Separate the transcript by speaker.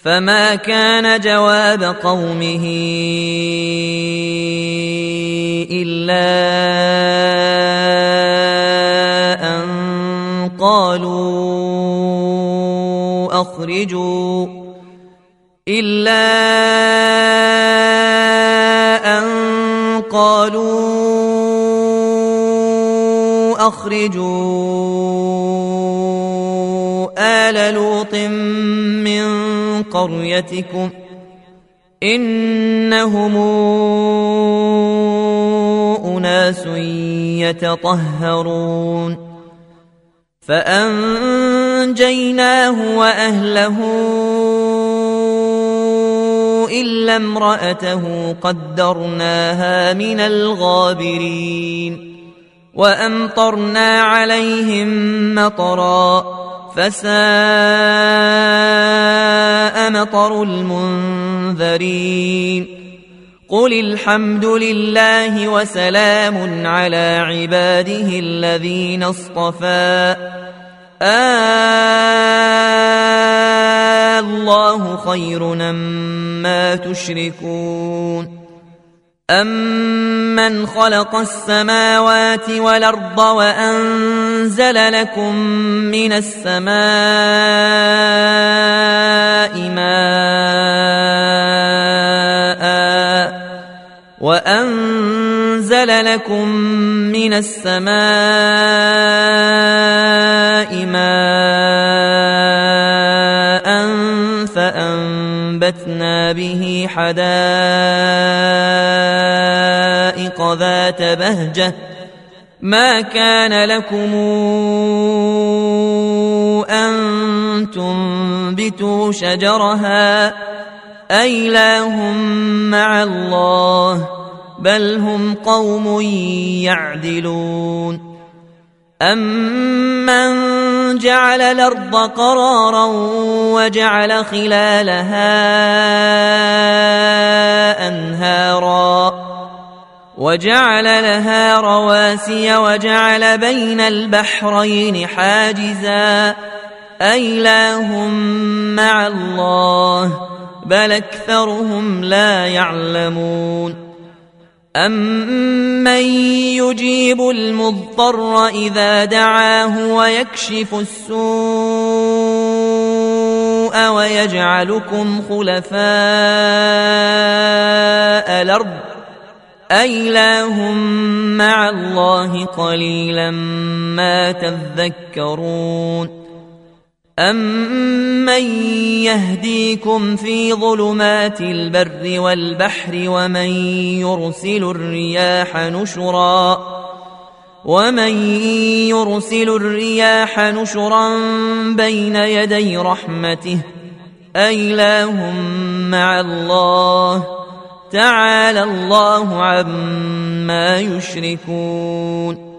Speaker 1: فما كان جواب قومه إلا أن قالوا أخرجوا آل لوط من قريتكم إنهم أناس يتطهرون فأنجيناه وأهله إلا امرأته قدرناها من الغابرين وأمطرنا عليهم مطرا فساء مطر المنذرين قل الحمد لله وسلام على عباده الذين اصطفى الله خير أمّا تشركون أَمَّنْ خَلَقَ السَّمَاوَاتِ وَالْأَرْضَ وَأَنزَلَ لَكُم مِّنَ السَّمَاءِ مَاءً فَأَنبَتْنَا بِهِ حَدَائِقَ ذَاتَ بَهْجَةٍ مَا كَانَ لَكُمْ أَن تُنبِتُوا شَجَرَهَا أَإِلَٰهٌ مَّعَ اللَّهِ بَلْ هُمْ قَوْمٌ يَعْدِلُونَ أَمَّنْ جَعَلَ الْأَرْضَ قَرَارًا وَجَعَلَ خِلَالَهَا أَنْهَارًا وَجَعَلَ لَهَا رَوَاسِيَ وَجَعَلَ بَيْنَ الْبَحْرَيْنِ حَاجِزًا أَإِلَٰهٌ مَّعَ اللَّهِ بَلْ أَكْثَرُهُمْ لَا يَعْلَمُونَ أَمَّن يُجِيبُ الْمُضْطَرَّ إِذَا دَعَاهُ وَيَكْشِفُ السُّوءَ وَيَجْعَلُكُمْ خُلَفَاءَ الْأَرْضِ أَإِلَٰهٌ مَّعَ اللَّهِ قَلِيلًا مَّا تَذَكَّرُونَ أَمَّن يَهْدِيكُمْ فِي ظُلُمَاتِ الْبَرِّ وَالْبَحْرِ وَمَن يُرْسِلُ الرِّيَاحَ نُشُرًا بَيْنَ يَدَيْ رَحْمَتِهِ أَإِلَٰهٌ مَّعَ اللَّهِ تَعَالَى اللَّهُ عَمَّا يُشْرِكُونَ